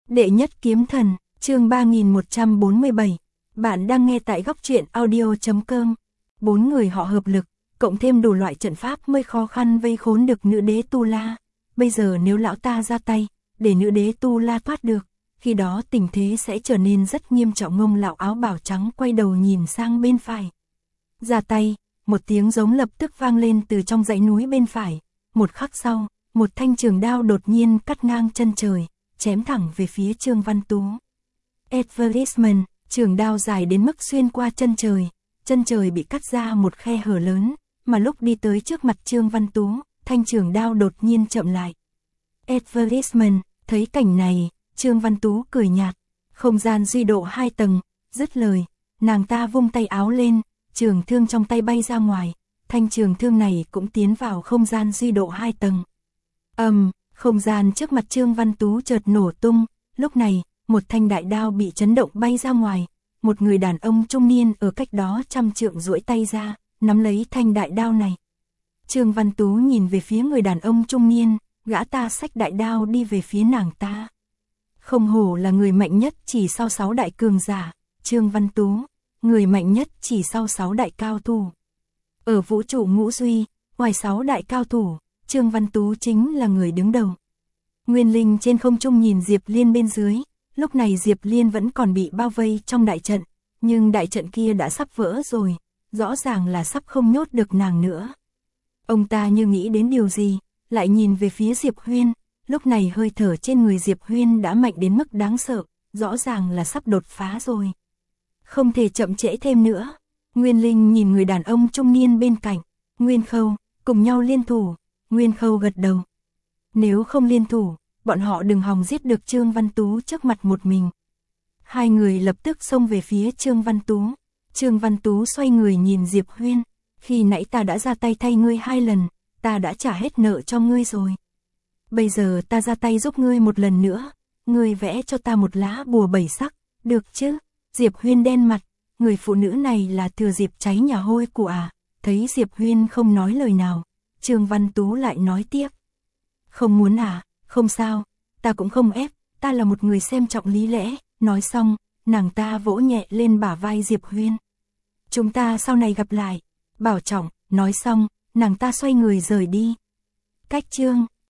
Đệ nhất kiếm thần, chương 3147. Bạn đang nghe tại góc truyện audio.com. 4 người họ hợp lực, cộng thêm đủ loại trận pháp mới khó khăn vây khốn được nữ đế Tu La. Bây giờ nếu lão ta ra tay, để nữ đế Tu La thoát được, khi đó tình thế sẽ trở nên rất nghiêm trọng. Ngông lão áo bào trắng quay đầu nhìn sang bên phải. Ra tay, một tiếng giống lập tức vang lên từ trong dãy núi bên phải. Một khắc sau, một thanh trường đao đột nhiên cắt ngang chân trời, chém thẳng về phía Trương Văn Tú. Advertisement, trường đao dài đến mức xuyên qua chân trời bị cắt ra một khe hở lớn, mà lúc đi tới trước mặt Trương Văn Tú, thanh trường đao đột nhiên chậm lại. Advertisement, thấy cảnh này, Trương Văn Tú cười nhạt, không gian duy độ 2 tầng, dứt lời, nàng ta vung tay áo lên, trường thương trong tay bay ra ngoài, thanh trường thương này cũng tiến vào không gian duy độ 2 tầng. Không gian trước mặt Trương Văn Tú chợt nổ tung, lúc này, một thanh đại đao bị chấn động bay ra ngoài, một người đàn ông trung niên ở cách đó trăm trượng duỗi tay ra, nắm lấy thanh đại đao này. Trương Văn Tú nhìn về phía người đàn ông trung niên, gã ta xách đại đao đi về phía nàng ta. Không hổ là người mạnh nhất chỉ sau 6 đại cường giả, Trương Văn Tú, người mạnh nhất chỉ sau 6 đại cao thủ. Ở vũ trụ ngũ duy, ngoài 6 đại cao thủ, Trương Văn Tú chính là người đứng đầu. Nguyên Linh trên không trung nhìn Diệp Liên bên dưới, lúc này Diệp Liên vẫn còn bị bao vây trong đại trận, nhưng đại trận kia đã sắp vỡ rồi, rõ ràng là sắp không nhốt được nàng nữa. Ông ta như nghĩ đến điều gì, lại nhìn về phía Diệp Huyên, lúc này hơi thở trên người Diệp Huyên đã mạnh đến mức đáng sợ, rõ ràng là sắp đột phá rồi. Không thể chậm trễ thêm nữa. Nguyên Linh nhìn người đàn ông trung niên bên cạnh, Nguyên Khâu, cùng nhau liên thủ. Nguyên Khâu gật đầu. Nếu không liên thủ, bọn họ đừng hòng giết được Trương Văn Tú trước mặt một mình. Hai người lập tức xông về phía Trương Văn Tú. Trương Văn Tú xoay người nhìn Diệp Huyên, khi nãy ta đã ra tay thay ngươi 2 lần, ta đã trả hết nợ cho ngươi rồi. Bây giờ ta ra tay giúp ngươi một lần nữa, ngươi vẽ cho ta một lá bùa 7 sắc, được chứ? Diệp Huyên đen mặt, người phụ nữ này là thừa dịp cháy nhà hôi của à? Thấy Diệp Huyên không nói lời nào, Trương Văn Tú lại nói tiếp. Không muốn à, không sao, ta cũng không ép, ta là một người xem trọng lý lẽ. Nói xong, nàng ta vỗ nhẹ lên bả vai Diệp Huyên. Chúng ta sau này gặp lại, bảo trọng. Nói xong, nàng ta xoay người rời đi. Cách Trương